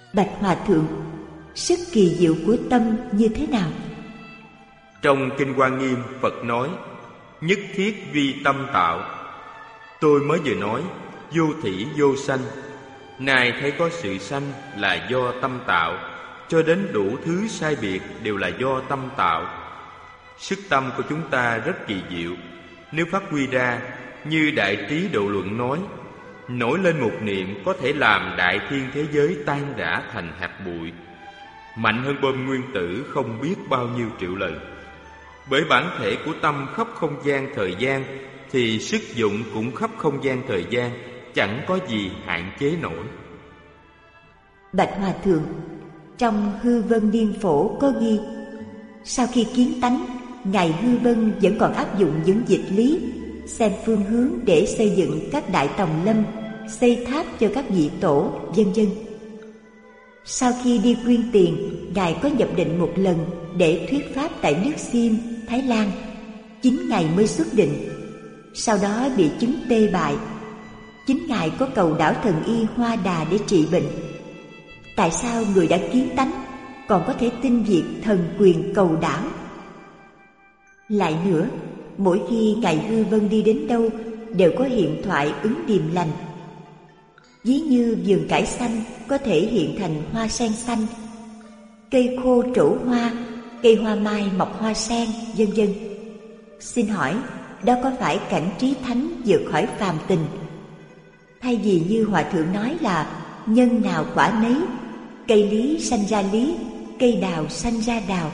Bạch Hòa Thượng, sức kỳ diệu của tâm như thế nào? Trong Kinh Hoa Nghiêm, Phật nói: nhất thiết vi tâm tạo. Tôi mới vừa nói vô thỉ vô sanh. Này thấy có sự sanh là do tâm tạo, cho đến đủ thứ sai biệt đều là do tâm tạo. Sức tâm của chúng ta rất kỳ diệu. Nếu phát huy ra, như Đại Trí Độ Luận nói, nổi lên một niệm có thể làm đại thiên thế giới tan rã thành hạt bụi, mạnh hơn bom nguyên tử không biết bao nhiêu triệu lần. Bởi bản thể của tâm khắp không gian thời gian, thì sức dụng cũng khắp không gian thời gian, chẳng có gì hạn chế nổi. Bạch Hòa Thượng, trong Hư Vân Niên Phổ có ghi, sau khi kiến tánh, Ngài Hư Vân vẫn còn áp dụng những dịch lý, xem phương hướng để xây dựng các đại tòng lâm, xây tháp cho các vị tổ, vân vân. Sau khi đi quyên tiền, Ngài có nhập định một lần để thuyết pháp tại nước Xiêm, Thái Lan. 9 ngày mới xuất định. Sau đó bị chứng tê bại. Chính Ngài có cầu đảo thần y Hoa Đà để trị bệnh. Tại sao người đã kiến tánh còn có thể tin việc thần quyền cầu đảo? Lại nữa, mỗi khi Ngài Hư Vân đi đến đâu đều có hiện thoại ứng điềm lành. Ví như vườn cải xanh có thể hiện thành hoa sen xanh, cây khô trổ hoa, cây hoa mai mọc hoa sen, vân vân. Xin hỏi, đó có phải cảnh trí thánh vượt khỏi phàm tình? Thay vì như Hòa Thượng nói là nhân nào quả nấy, cây lý sanh ra lý, cây đào sanh ra đào.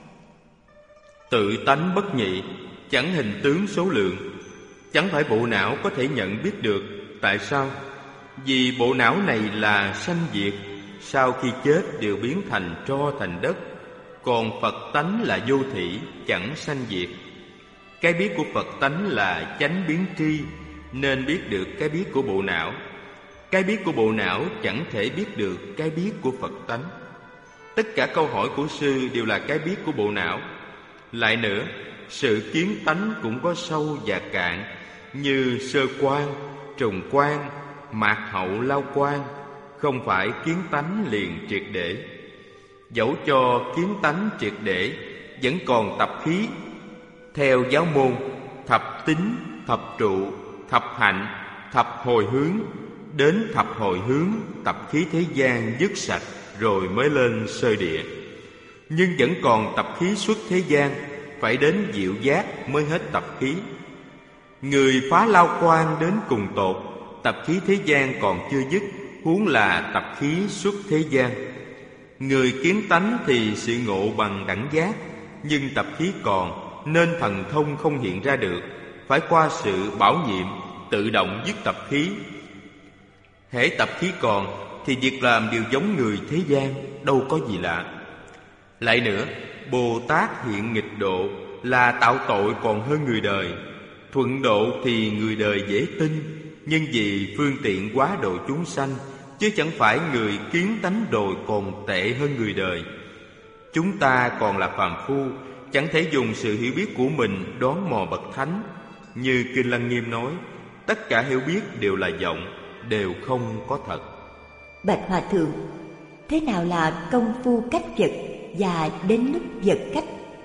Tự tánh bất nhị, chẳng hình tướng số lượng. Chẳng phải bộ não có thể nhận biết được. Tại sao? Vì bộ não này là sanh diệt, sau khi chết đều biến thành tro thành đất. Còn Phật tánh là vô thỉ, chẳng sanh diệt. Cái biết của Phật tánh là chánh biến tri, nên biết được cái biết của bộ não. Cái biết của bộ não chẳng thể biết được cái biết của Phật tánh. Tất cả câu hỏi của sư đều là cái biết của bộ não. Lại nữa, sự kiến tánh cũng có sâu và cạn, như sơ quan, trùng quan, mạt hậu lao quan, không phải kiến tánh liền triệt để. Dẫu cho kiến tánh triệt để, vẫn còn tập khí. Theo giáo môn, thập tính, thập trụ, thập hạnh, thập hồi hướng. Đến thập hồi hướng, tập khí thế gian dứt sạch rồi mới lên sơ địa. Nhưng vẫn còn tập khí xuất thế gian, phải đến diệu giác mới hết tập khí. Người phá lao quan đến cùng tột, tập khí thế gian còn chưa dứt, huống là tập khí xuất thế gian. Người kiến tánh thì sự ngộ bằng đẳng giác, nhưng tập khí còn, nên thần thông không hiện ra được, phải qua sự bảo nhiệm, tự động dứt tập khí. Hễ tập khí còn, thì việc làm đều giống người thế gian, đâu có gì lạ. Lại nữa, Bồ Tát hiện nghịch độ là tạo tội còn hơn người đời. Thuận độ thì người đời dễ tin, nhưng vì phương tiện quá độ chúng sanh, chứ chẳng phải người kiến tánh đồi còn tệ hơn người đời. Chúng ta còn là phàm phu, chẳng thể dùng sự hiểu biết của mình đoán mò bậc thánh. Như Kinh Lăng Nghiêm nói, tất cả hiểu biết đều là vọng, đều không có thật. Bạch Hòa Thượng, thế nào là công phu cách vật và đến lúc vật cách?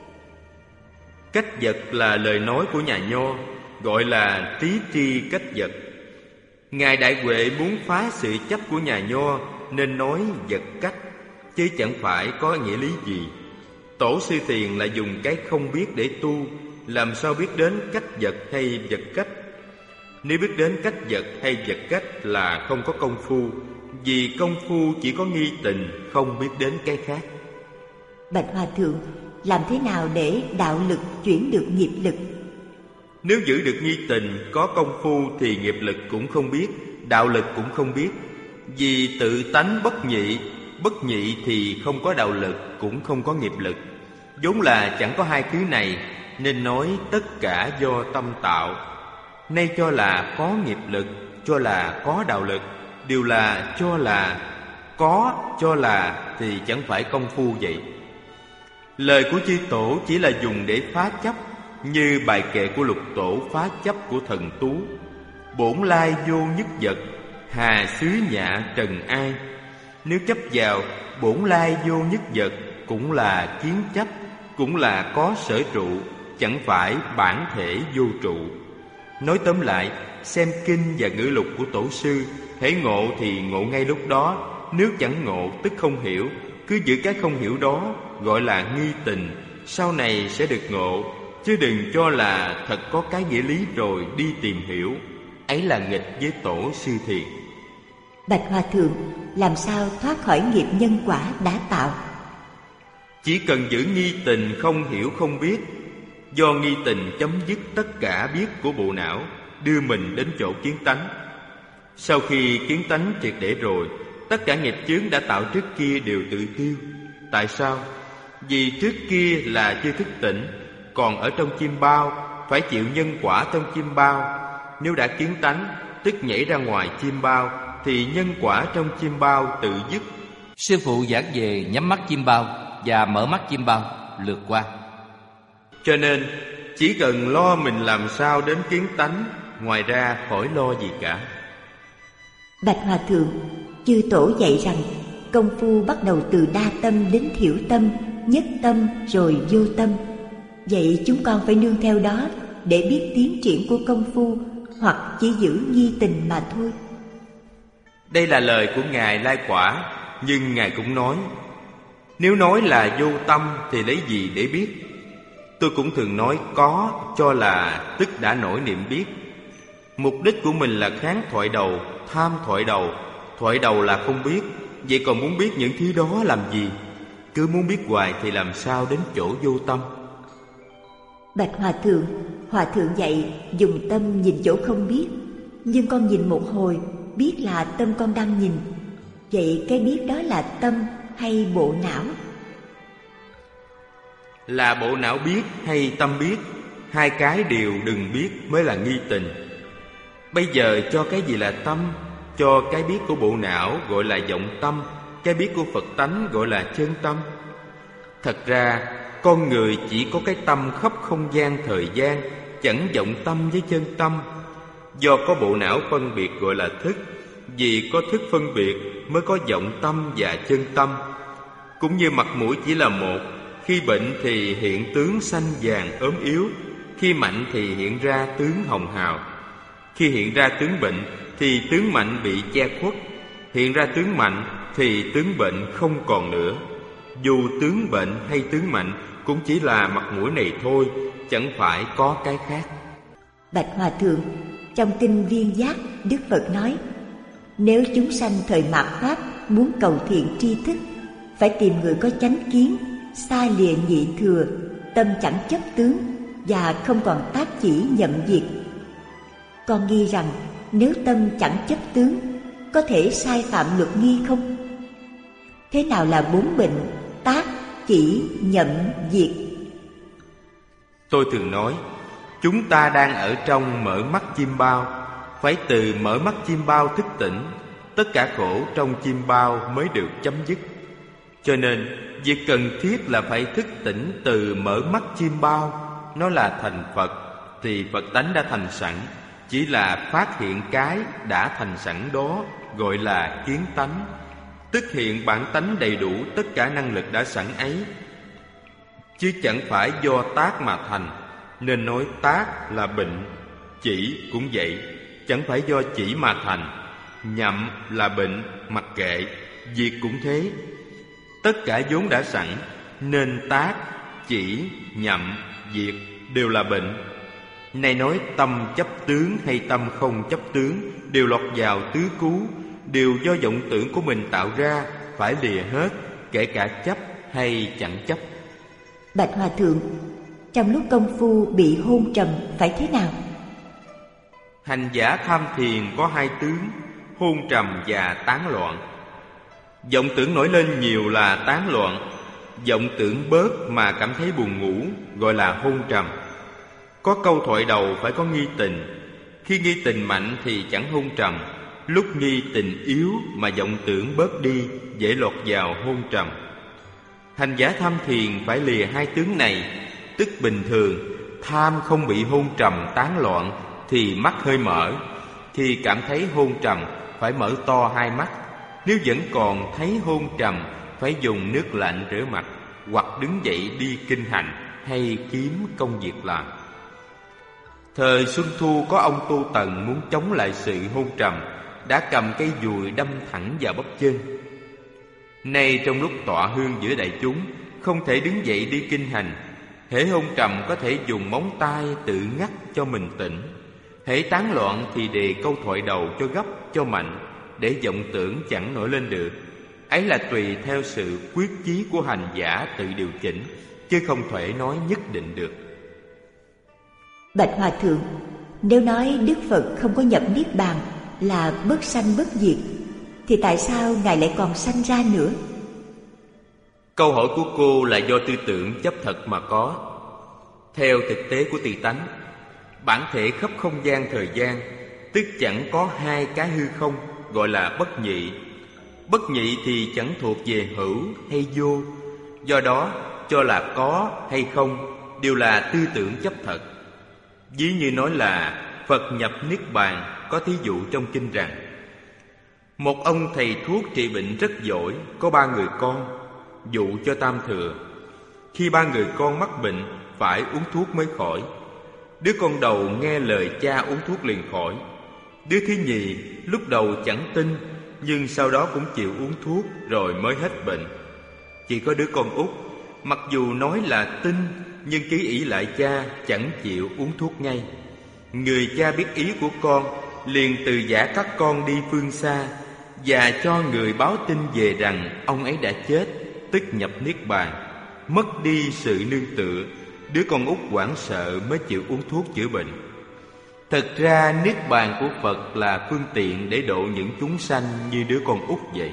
Cách vật là lời nói của nhà Nho, gọi là trí tri cách vật. Ngài Đại Huệ muốn phá sự chấp của nhà Nho nên nói vật cách, chứ chẳng phải có nghĩa lý gì. Tổ sư Thiền lại dùng cái không biết để tu, làm sao biết đến cách vật hay vật cách? Nếu biết đến cách vật hay vật cách là không có công phu, vì công phu chỉ có nghi tình, không biết đến cái khác. Bạch Hòa Thượng, làm thế nào để đạo lực chuyển được nghiệp lực? Nếu giữ được nghi tình, có công phu thì nghiệp lực cũng không biết, đạo lực cũng không biết. Vì tự tánh bất nhị thì không có đạo lực, cũng không có nghiệp lực. Vốn là chẳng có hai thứ này, nên nói tất cả do tâm tạo. Nay cho là có nghiệp lực, cho là có đạo lực, đều là cho là có, cho là thì chẳng phải công phu vậy. Lời của chư tổ chỉ là dùng để phá chấp, như bài kệ của Lục Tổ phá chấp của Thần Tú: bổn lai vô nhất vật, hà xứ nhạ trần ai. Nếu chấp vào bổn lai vô nhất vật, cũng là kiến chấp, cũng là có sở trụ, chẳng phải bản thể vô trụ. Nói tóm lại, xem kinh và ngữ lục của tổ sư, hễ ngộ thì ngộ ngay lúc đó, nếu chẳng ngộ tức không hiểu. Cứ giữ cái không hiểu đó gọi là nghi tình, sau này sẽ được ngộ, chứ đừng cho là thật có cái nghĩa lý rồi đi tìm hiểu. Ấy là nghịch với tổ sư thiền. Bạch Hòa Thượng, làm sao thoát khỏi nghiệp nhân quả đã tạo? Chỉ cần giữ nghi tình không hiểu không biết. Do nghi tình chấm dứt tất cả biết của bộ não, đưa mình đến chỗ kiến tánh. Sau khi kiến tánh triệt để rồi, tất cả nghiệp chướng đã tạo trước kia đều tự tiêu. Tại sao? Vì trước kia là chưa thức tỉnh, còn ở trong chim bao, phải chịu nhân quả trong chim bao. Nếu đã kiến tánh, tức nhảy ra ngoài chim bao, thì nhân quả trong chim bao tự dứt. Sư phụ giảng về nhắm mắt chim bao và mở mắt chim bao lượt qua. Cho nên chỉ cần lo mình làm sao đến kiến tánh, ngoài ra khỏi lo gì cả. Bạch Hòa Thượng, chư tổ dạy rằng công phu bắt đầu từ đa tâm đến thiểu tâm, nhất tâm rồi vô tâm. Vậy chúng con phải nương theo đó để biết tiến triển của công phu, hoặc chỉ giữ nghi tình mà thôi. Đây là lời của Ngài Lai Quả, nhưng Ngài cũng nói, nếu nói là vô tâm thì lấy gì để biết? Tôi cũng thường nói có, cho là tức đã nổi niệm biết. Mục đích của mình là kháng thoại đầu, tham thoại đầu. Thoại đầu là không biết, vậy còn muốn biết những thứ đó làm gì? Cứ muốn biết hoài thì làm sao đến chỗ vô tâm? Bạch Hòa Thượng dạy dùng tâm nhìn chỗ không biết. Nhưng con nhìn một hồi, biết là tâm con đang nhìn. Vậy cái biết đó là tâm hay bộ não? Là bộ não biết hay tâm biết, hai cái đều đừng biết mới là nghi tình. Bây giờ cho cái gì là tâm, cho cái biết của bộ não gọi là vọng tâm, cái biết của Phật tánh gọi là chân tâm. Thật ra con người chỉ có cái tâm khắp không gian thời gian, chẳng vọng tâm với chân tâm. Do có bộ não phân biệt gọi là thức, vì có thức phân biệt mới có vọng tâm và chân tâm. Cũng như mặt mũi chỉ là một, khi bệnh thì hiện tướng xanh vàng ốm yếu, khi mạnh thì hiện ra tướng hồng hào. Khi hiện ra tướng bệnh thì tướng mạnh bị che khuất, hiện ra tướng mạnh thì tướng bệnh không còn nữa. Dù tướng bệnh hay tướng mạnh cũng chỉ là mặt mũi này thôi, chẳng phải có cái khác. Bạch Hòa Thượng, trong kinh Viên Giác, Đức Phật nói, nếu chúng sanh thời mạt Pháp muốn cầu thiện tri thức, phải tìm người có chánh kiến, xa lìa nhị thừa, tâm chẳng chấp tướng và không còn tác chỉ nhận việc. Con nghi rằng nếu tâm chẳng chấp tướng, có thể sai phạm luật nghi không? Thế nào là bốn bệnh tác, chỉ, nhận, diệt? Tôi thường nói, chúng ta đang ở trong mở mắt chim bao, phải từ mở mắt chim bao thức tỉnh, tất cả khổ trong chim bao mới được chấm dứt. Cho nên việc cần thiết là phải thức tỉnh từ mở mắt chim bao. Nó là thành Phật thì Phật tánh đã thành sẵn, chỉ là phát hiện cái đã thành sẵn đó gọi là kiến tánh, tức hiện bản tánh đầy đủ tất cả năng lực đã sẵn ấy, chứ chẳng phải do tác mà thành. Nên nói tác là bệnh, chỉ cũng vậy, chẳng phải do chỉ mà thành. Nhậm là bệnh, mặc kệ, diệt cũng thế. Tất cả vốn đã sẵn, nên tác, chỉ, nhậm, diệt đều là bệnh. Này nói tâm chấp tướng hay tâm không chấp tướng đều lọt vào tứ cú, đều do vọng tưởng của mình tạo ra, phải lìa hết, kể cả chấp hay chẳng chấp. Bạch Hòa Thượng, trong lúc công phu bị hôn trầm phải thế nào? Hành giả tham thiền có hai tướng, hôn trầm và tán loạn. Vọng tưởng nổi lên nhiều là tán loạn, vọng tưởng bớt mà cảm thấy buồn ngủ gọi là hôn trầm. Có câu thoại đầu phải có nghi tình, khi nghi tình mạnh thì chẳng hôn trầm, lúc nghi tình yếu mà vọng tưởng bớt đi dễ lọt vào hôn trầm. Hành giả tham thiền phải lìa hai tướng này, tức bình thường tham không bị hôn trầm tán loạn thì mắt hơi mở, khi cảm thấy hôn trầm phải mở to hai mắt, Nếu vẫn còn thấy hôn trầm, phải dùng nước lạnh rửa mặt, hoặc đứng dậy đi kinh hành hay kiếm công việc làm. Thời Xuân Thu có ông Tu Tần muốn chống lại sự hôn trầm, đã cầm cây dùi đâm thẳng vào bắp chân. Nay trong lúc tọa hương giữa đại chúng, không thể đứng dậy đi kinh hành. Hễ hôn trầm có thể dùng móng tay tự ngắt cho mình tỉnh. Hễ tán loạn thì đề câu thoại đầu cho gấp, cho mạnh, để vọng tưởng chẳng nổi lên được. Ấy là tùy theo sự quyết chí của hành giả tự điều chỉnh, chứ không thể nói nhất định được. Bạch Hòa Thượng, nếu nói Đức Phật không có nhập Niết Bàn là bất sanh bất diệt, thì tại sao Ngài lại còn sanh ra nữa? Câu hỏi của cô là do tư tưởng chấp thật mà có. Theo thực tế của tỳ tánh, bản thể khắp không gian thời gian, tức chẳng có hai cái hư không, gọi là bất nhị. Bất nhị thì chẳng thuộc về hữu hay vô. Do đó, cho là có hay không đều là tư tưởng chấp thật. Ví như nói là Phật nhập Niết Bàn, có thí dụ trong kinh rằng: một ông thầy thuốc trị bệnh rất giỏi, có 3 người con, dụ cho tam thừa. Khi 3 người con mắc bệnh, phải uống thuốc mới khỏi. Đứa con đầu nghe lời cha uống thuốc liền khỏi. Đứa thứ nhì lúc đầu chẳng tin, nhưng sau đó cũng chịu uống thuốc rồi mới hết bệnh. Chỉ có đứa con út, mặc dù nói là tin, nhưng cứ ỷ lại cha, chẳng chịu uống thuốc ngay. Người cha biết ý của con, liền từ giã các con đi phương xa, và cho người báo tin về rằng ông ấy đã chết, tức nhập Niết Bàn, mất đi sự nương tựa. Đứa con út hoảng sợ mới chịu uống thuốc chữa bệnh. Thật ra Niết Bàn của Phật là phương tiện để độ những chúng sanh như đứa con út vậy.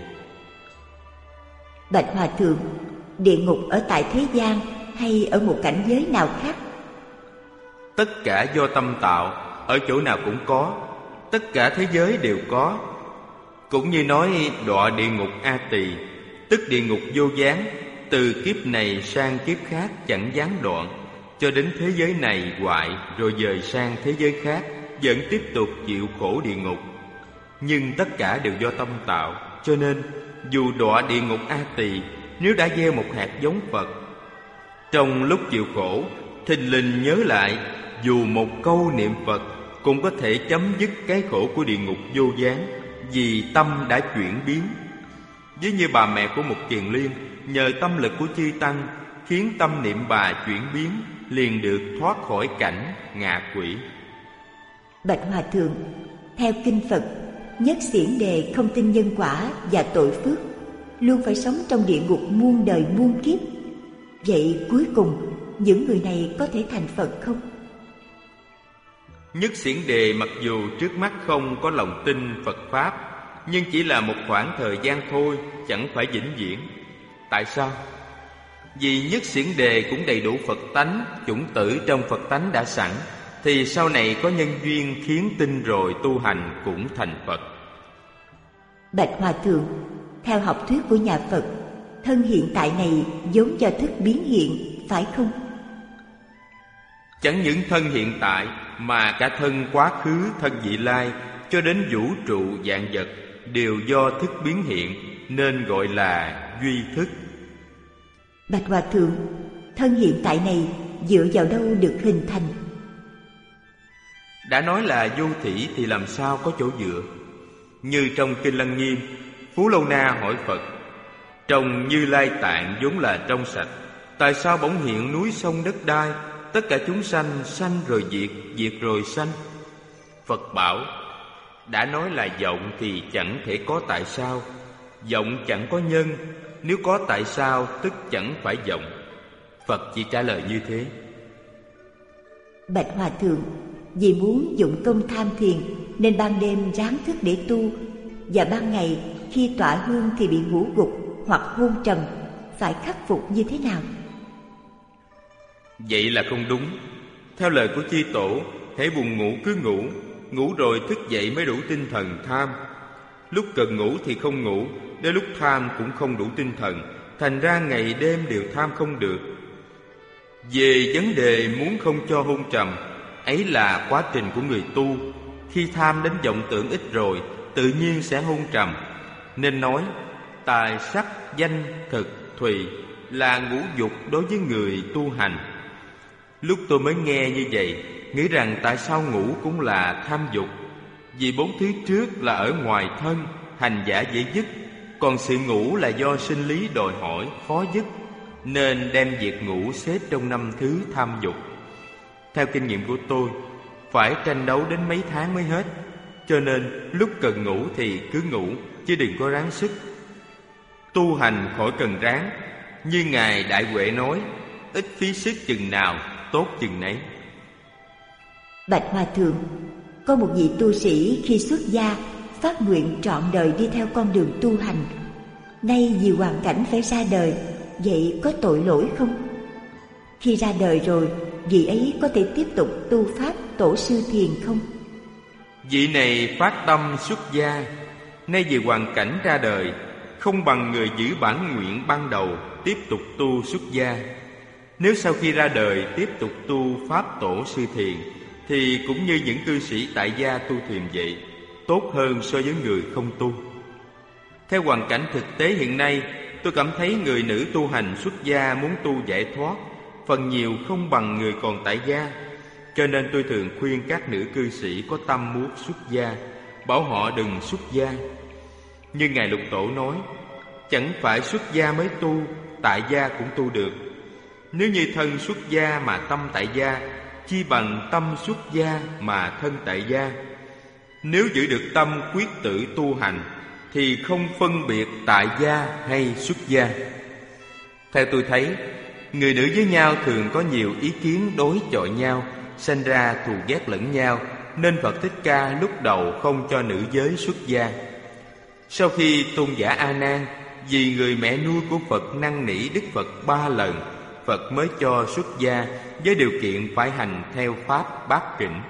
Bạch Hòa Thượng, địa ngục ở tại thế gian hay ở một cảnh giới nào khác? Tất cả do tâm tạo, ở chỗ nào cũng có, tất cả thế giới đều có. Cũng như nói đọa địa ngục A Tỳ, tức địa ngục vô gián, từ kiếp này sang kiếp khác chẳng gián đoạn, cho đến thế giới này hoại rồi dời sang thế giới khác, vẫn tiếp tục chịu khổ địa ngục. Nhưng tất cả đều do tâm tạo, cho nên dù đọa địa ngục A Tỳ, nếu đã gieo một hạt giống Phật, trong lúc chịu khổ, thình lình nhớ lại, dù một câu niệm Phật cũng có thể chấm dứt cái khổ của địa ngục vô gián, vì tâm đã chuyển biến. Ví như bà mẹ của một kiền liên, nhờ tâm lực của chư tăng khiến tâm niệm bà chuyển biến, liền được thoát khỏi cảnh ngạ quỷ. Bạch Hòa Thượng, theo kinh Phật, nhất xiển đề không tin nhân quả và tội phước, luôn phải sống trong địa ngục muôn đời muôn kiếp. Vậy cuối cùng những người này có thể thành Phật không? Nhất xiển đề mặc dù trước mắt không có lòng tin Phật Pháp, nhưng chỉ là một khoảng thời gian thôi, chẳng phải vĩnh viễn. Tại sao? Vì nhất xiển đề cũng đầy đủ Phật tánh, chủng tử trong Phật tánh đã sẵn, thì sau này có nhân duyên khiến tin rồi tu hành cũng thành Phật. Bạch Hòa Thượng, theo học thuyết của nhà Phật, thân hiện tại này vốn do thức biến hiện, phải không? Chẳng những thân hiện tại, mà cả thân quá khứ, thân vị lai, cho đến vũ trụ vạn vật đều do thức biến hiện, nên gọi là duy thức. Bạch Hòa Thượng, thân hiện tại này dựa vào đâu được hình thành? Đã nói là vô thủy thì làm sao có chỗ dựa? Như trong Kinh Lăng Nghiêm, Phú Lâu Na hỏi Phật: trong Như Lai Tạng vốn là trong sạch, tại sao bỗng hiện núi sông đất đai, tất cả chúng sanh, sanh rồi diệt, diệt rồi sanh? Phật bảo: đã nói là vọng thì chẳng thể có tại sao. Vọng chẳng có nhân, nếu có tại sao tức chẳng phải vọng. Phật chỉ trả lời như thế. Bạch Hòa Thượng, vì muốn dụng công tham thiền nên ban đêm ráng thức để tu, và ban ngày khi tọa hương thì bị ngủ gục hoặc hôn trầm, phải khắc phục như thế nào? Vậy là không đúng. Theo lời của Chi Tổ, hễ buồn ngủ cứ ngủ, ngủ rồi thức dậy mới đủ tinh thần tham. Lúc cần ngủ thì không ngủ, đến lúc tham cũng không đủ tinh thần, thành ra ngày đêm đều tham không được. Về vấn đề muốn không cho hôn trầm, ấy là quá trình của người tu. Khi tham đến vọng tưởng ít rồi, tự nhiên sẽ hôn trầm. nên nói tài sắc danh thực thùy là ngũ dục đối với người tu hành. Lúc tôi mới nghe như vậy, nghĩ rằng tại sao ngũ cũng là tham dục? Vì 4 thứ trước là ở ngoài thân, hành giả dễ dứt, còn sự ngũ là do sinh lý đòi hỏi khó dứt, nên đem việc ngũ xếp trong 5 thứ tham dục. Theo kinh nghiệm của tôi, phải tranh đấu đến mấy tháng mới hết, cho nên lúc cần ngủ thì cứ ngủ, chứ đừng có ráng sức. Tu hành khỏi cần ráng, như Ngài Đại Huệ nói, ít phí sức chừng nào, tốt chừng nấy. Bạch Hòa Thượng, có một vị tu sĩ khi xuất gia phát nguyện trọn đời đi theo con đường tu hành. Nay vì hoàn cảnh phải ra đời, vậy có tội lỗi không? Khi ra đời rồi, vị ấy có thể tiếp tục tu pháp tổ sư thiền không? Vị này phát tâm xuất gia, nay vì hoàn cảnh ra đời, không bằng người giữ bản nguyện ban đầu tiếp tục tu xuất gia. Nếu sau khi ra đời tiếp tục tu pháp tổ sư thiền, thì cũng như những cư sĩ tại gia tu thiền vậy, tốt hơn so với người không tu. Theo hoàn cảnh thực tế hiện nay, tôi cảm thấy người nữ tu hành xuất gia muốn tu giải thoát phần nhiều không bằng người còn tại gia. Cho nên tôi thường khuyên các nữ cư sĩ có tâm muốn xuất gia, bảo họ đừng xuất gia. Như Ngài Lục Tổ nói, chẳng phải xuất gia mới tu, tại gia cũng tu được. Nếu như thân xuất gia mà tâm tại gia, chi bằng tâm xuất gia mà thân tại gia. Nếu giữ được tâm quyết tử tu hành, thì không phân biệt tại gia hay xuất gia. Theo tôi thấy, người nữ với nhau thường có nhiều ý kiến đối chọi nhau, sanh ra thù ghét lẫn nhau, nên Phật Thích Ca lúc đầu không cho nữ giới xuất gia. Sau khi tôn giả A Nan vì người mẹ nuôi của Phật năn nỉ Đức Phật 3 lần, Phật mới cho xuất gia với điều kiện phải hành theo pháp bát kỉnh.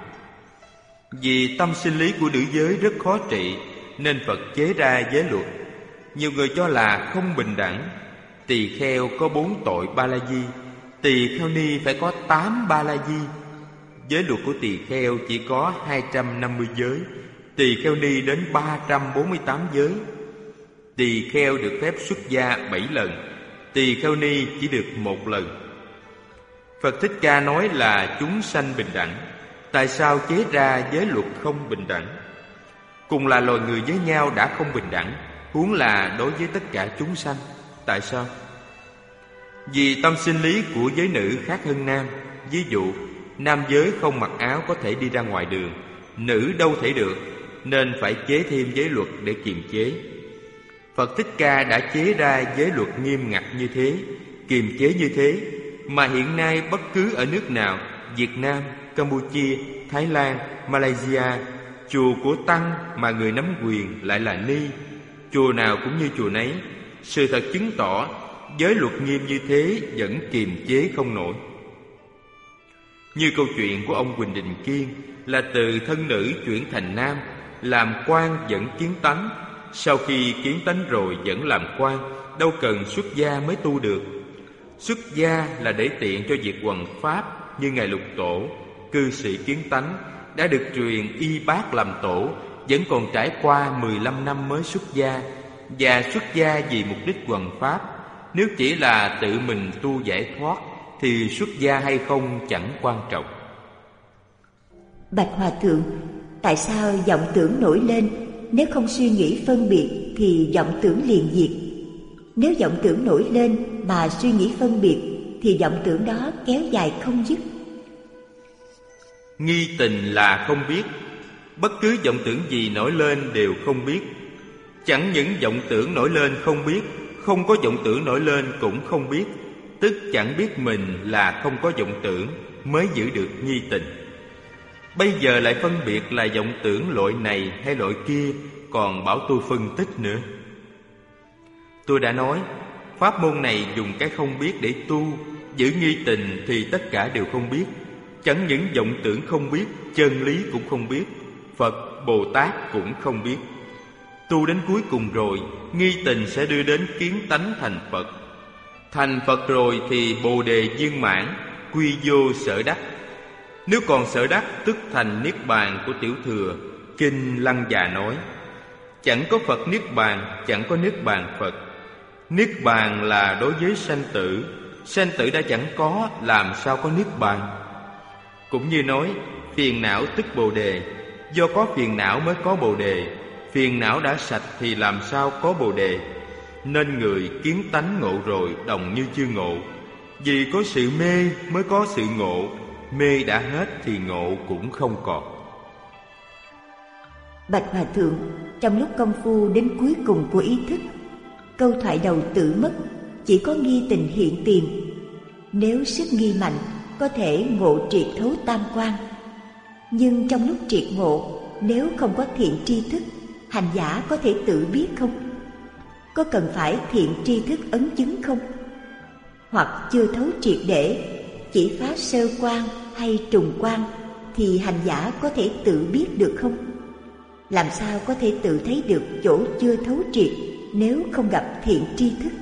Vì tâm sinh lý của nữ giới rất khó trị, nên Phật chế ra giới luật. Nhiều người cho là không bình đẳng. Tỳ kheo có 4 tội ba la di, tỳ kheo ni phải có 8 ba la di. Giới luật của tỳ kheo chỉ có 250 giới, tỳ kheo ni đến 348 giới. Tỳ kheo được phép xuất gia 7 lần, tỳ kheo ni chỉ được 1 lần. Phật Thích Ca nói là chúng sanh bình đẳng, tại sao chế ra giới luật không bình đẳng? Cùng là loài người với nhau đã không bình đẳng, huống là đối với tất cả chúng sanh. Tại sao? Vì tâm sinh lý của giới nữ khác hơn nam. Ví dụ, nam giới không mặc áo có thể đi ra ngoài đường, nữ đâu thể được, nên phải chế thêm giới luật để kiềm chế. Phật Thích Ca đã chế ra giới luật nghiêm ngặt như thế, kiềm chế như thế, mà hiện nay bất cứ ở nước nào, Việt Nam, Campuchia, Thái Lan, Malaysia, chùa của tăng mà người nắm quyền lại là ni, chùa nào cũng như chùa nấy. Sự thật chứng tỏ giới luật nghiêm như thế vẫn kiềm chế không nổi. Như câu chuyện của ông Huỳnh Đình Kiên là từ thân nữ chuyển thành nam, làm quan vẫn kiến tánh, sau khi kiến tánh rồi vẫn làm quan, đâu cần xuất gia mới tu được. Xuất gia là để tiện cho việc hoằng pháp, như Ngài Lục Tổ, cư sĩ kiến tánh đã được truyền y bát làm tổ, vẫn còn trải qua 15 năm mới xuất gia, và xuất gia vì mục đích hoằng pháp. Nếu chỉ là tự mình tu giải thoát thì xuất gia hay không chẳng quan trọng. Bạch Hòa Thượng, tại sao vọng tưởng nổi lên, nếu không suy nghĩ phân biệt thì vọng tưởng liền diệt? Nếu vọng tưởng nổi lên mà suy nghĩ phân biệt thì vọng tưởng đó kéo dài không dứt. Nghi tình là không biết. Bất cứ vọng tưởng gì nổi lên đều không biết. Chẳng những vọng tưởng nổi lên không biết, không có vọng tưởng nổi lên cũng không biết, tức chẳng biết mình là không có vọng tưởng, mới giữ được nghi tình. Bây giờ lại phân biệt là vọng tưởng loại này hay loại kia, còn bảo tôi phân tích nữa. Tôi đã nói, pháp môn này dùng cái không biết để tu, giữ nghi tình thì tất cả đều không biết. Chẳng những vọng tưởng không biết, chân lý cũng không biết, Phật, Bồ Tát cũng không biết. Tu đến cuối cùng rồi, nghi tình sẽ đưa đến kiến tánh thành Phật. Thành Phật rồi thì Bồ Đề viên mãn, quy vô sở đắc. Nếu còn sở đắc, tức thành Niết Bàn của Tiểu Thừa. Kinh Lăng Già nói, Chẳng có Phật Niết Bàn, chẳng có Niết Bàn Phật. Niết Bàn là đối với sanh tử. Sanh tử đã chẳng có, làm sao có Niết Bàn? Cũng như nói, phiền não tức Bồ Đề. Do có phiền não mới có Bồ Đề. Phiền não đã sạch thì làm sao có Bồ Đề? Nên người kiến tánh ngộ rồi đồng như chưa ngộ. Vì có sự mê mới có sự ngộ. Mê đã hết thì ngộ cũng không còn. Bạch Hòa Thượng, trong lúc công phu đến cuối cùng của ý thức, câu thoại đầu tự mất, chỉ có nghi tình hiện tiền. Nếu sức nghi mạnh, có thể ngộ triệt thấu tam quan. Nhưng trong lúc triệt ngộ, nếu không có thiện tri thức, hành giả có thể tự biết không? Có cần phải thiện tri thức ấn chứng không? Hoặc chưa thấu triệt để, chỉ phá sơ quan hay trùng quan, thì hành giả có thể tự biết được không? Làm sao có thể tự thấy được chỗ chưa thấu triệt nếu không gặp thiện tri thức?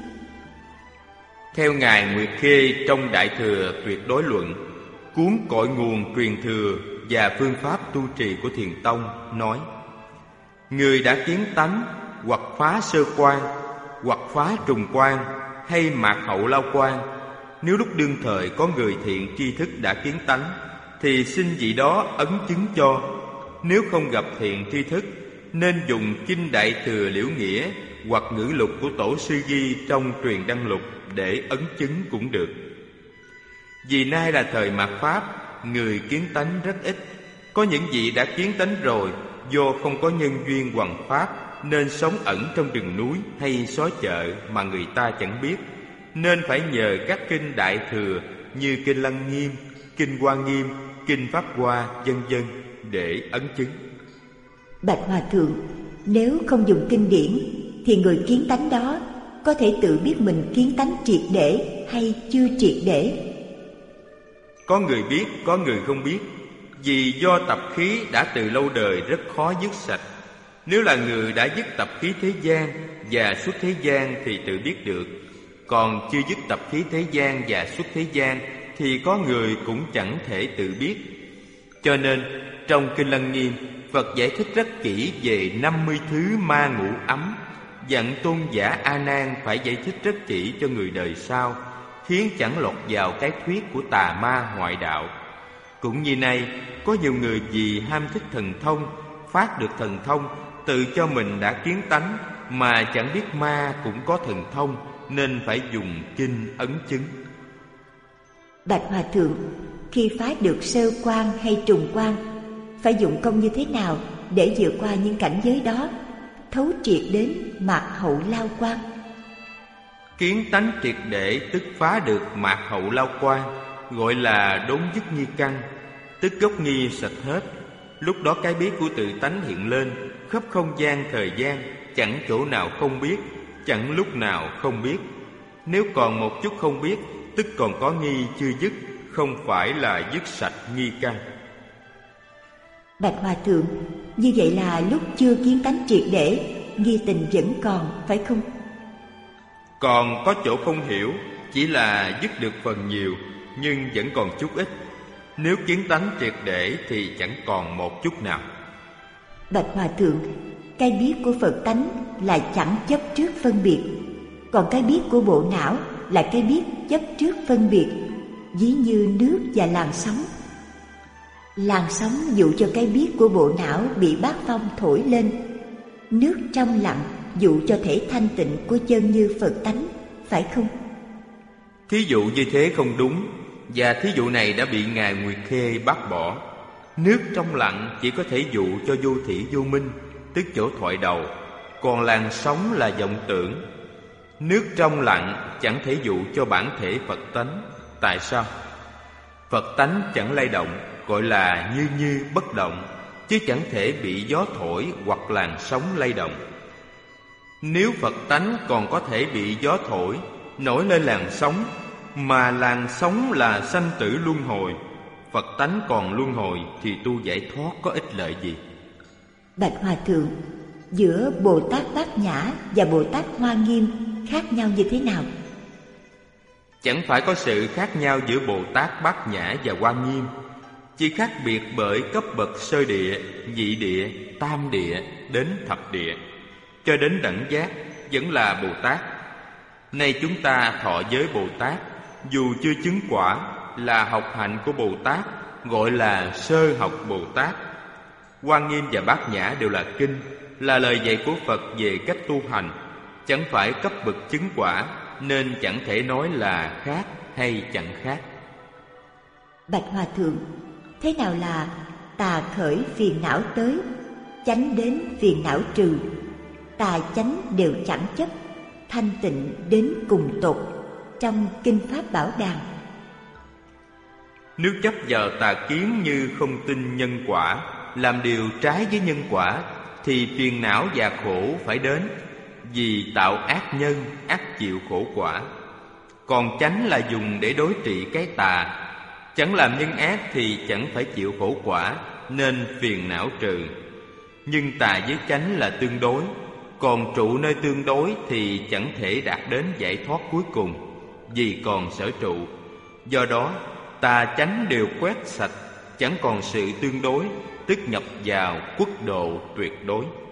Theo Ngài Nguyệt Khê trong Đại Thừa Tuyệt Đối Luận, cuốn Cội Nguồn Truyền Thừa và Phương Pháp Tu Trì của Thiền Tông nói: người đã kiến tánh, hoặc phá sơ quan, hoặc phá trùng quan, hay mạt hậu lao quan, nếu lúc đương thời có người thiện tri thức đã kiến tánh, thì xin vị đó ấn chứng cho. Nếu không gặp thiện tri thức, nên dùng Kinh Đại Thừa Liễu Nghĩa hoặc ngữ lục của Tổ sư ghi trong Truyền Đăng Lục để ấn chứng cũng được. Vì nay là thời mạt Pháp, người kiến tánh rất ít. Có những vị đã kiến tánh rồi, do không có nhân duyên hoằng Pháp, nên sống ẩn trong rừng núi hay xó chợ mà người ta chẳng biết, nên phải nhờ các kinh Đại Thừa như Kinh Lăng Nghiêm, Kinh Hoa Nghiêm, Kinh Pháp Hoa, vân vân để ấn chứng. Bạch Hòa Thượng, nếu không dùng kinh điển, thì người kiến tánh đó có thể tự biết mình kiến tánh triệt để hay chưa triệt để? Có người biết, có người không biết. Vì do tập khí đã từ lâu đời rất khó dứt sạch. Nếu là người đã dứt tập khí thế gian và xuất thế gian thì tự biết được. Còn chưa dứt tập khí thế gian và xuất thế gian thì có người cũng chẳng thể tự biết. Cho nên trong Kinh Lăng Nghiêm, Phật giải thích rất kỹ về 50 thứ ma ngũ ấm, dặn tôn giả A Nan phải giải thích rất kỹ cho người đời sau, khiến chẳng lọt vào cái thuyết của tà ma ngoại đạo. Cũng như nay, có nhiều người vì ham thích thần thông, phát được thần thông, tự cho mình đã kiến tánh, mà chẳng biết ma cũng có thần thông, nên phải dùng kinh ấn chứng. Bạch Hòa Thượng, khi phá được sơ quan hay trùng quan, phải dụng công như thế nào để vượt qua những cảnh giới đó, thấu triệt đến mạt hậu lao quan? Kiến tánh triệt để tức phá được mạt hậu lao quan, gọi là đốn dứt nghi căn, tức gốc nghi sạch hết. Lúc đó cái biết của tự tánh hiện lên, khắp không gian thời gian, chẳng chỗ nào không biết, chẳng lúc nào không biết. Nếu còn một chút không biết, tức còn có nghi chưa dứt, không phải là dứt sạch nghi căn. Bạch Hòa Thượng, như vậy là lúc chưa kiến tánh triệt để, nghi tình vẫn còn, phải không? Còn có chỗ không hiểu, chỉ là dứt được phần nhiều, nhưng vẫn còn chút ít. Nếu kiến tánh triệt để thì chẳng còn một chút nào. Bạch Hòa Thượng, cái biết của Phật tánh là chẳng chấp trước phân biệt, còn cái biết của bộ não là cái biết chấp trước phân biệt, ví như nước và làn sóng. Làn sóng dụ cho cái biết của bộ não bị bát phong thổi lên, nước trong lặng dụ cho thể thanh tịnh của chân như Phật tánh, phải không? Thí dụ như thế không đúng, và thí dụ này đã bị Ngài Nguyệt Khê bác bỏ. Nước trong lặng chỉ có thể dụ cho vô thỉ vô minh, tức chỗ thoại đầu, còn làn sóng là vọng tưởng. Nước trong lặng chẳng thể dụ cho bản thể Phật tánh. Tại sao? Phật tánh chẳng lay động, gọi là như bất động, chứ chẳng thể bị gió thổi hoặc làn sóng lay động. Nếu Phật tánh còn có thể bị gió thổi, nổi lên làn sóng, mà làn sóng là sanh tử luân hồi, Phật tánh còn luân hồi thì tu giải thoát có ích lợi gì? Bạch Hòa Thượng, giữa Bồ Tát Bát Nhã và Bồ Tát Hoa Nghiêm khác nhau như thế nào? Chẳng phải có sự khác nhau giữa Bồ Tát Bát Nhã và Hoa Nghiêm, chỉ khác biệt bởi cấp bậc sơ địa, nhị địa, tam địa đến thập địa. cho đến đẳng giác vẫn là Bồ Tát. Nay chúng ta thọ giới Bồ Tát, dù chưa chứng quả, là học hạnh của Bồ Tát, gọi là sơ học Bồ Tát. Hoa Nghiêm và Bát Nhã đều là kinh, là lời dạy của Phật về cách tu hành, chẳng phải cấp bậc chứng quả, nên chẳng thể nói là khác hay chẳng khác. Bạch Hòa Thượng, thế nào là tà khởi phiền não tới, chánh đến phiền não trừ, tà chánh đều chẳng chấp, thanh tịnh đến cùng tột, trong Kinh Pháp Bảo Đàn? Nếu chấp vào tà kiến như không tin nhân quả, làm điều trái với nhân quả, thì phiền não và khổ phải đến, vì tạo ác nhân, ắt chịu khổ quả. Còn chánh là dùng để đối trị cái tà, chẳng làm nhân ác thì chẳng phải chịu khổ quả, nên phiền não trừ. Nhưng tà với chánh là tương đối, còn trụ nơi tương đối thì chẳng thể đạt đến giải thoát cuối cùng, vì còn sở trụ. Do đó tà chánh đều quét sạch, chẳng còn sự tương đối, tức nhập vào quốc độ tuyệt đối.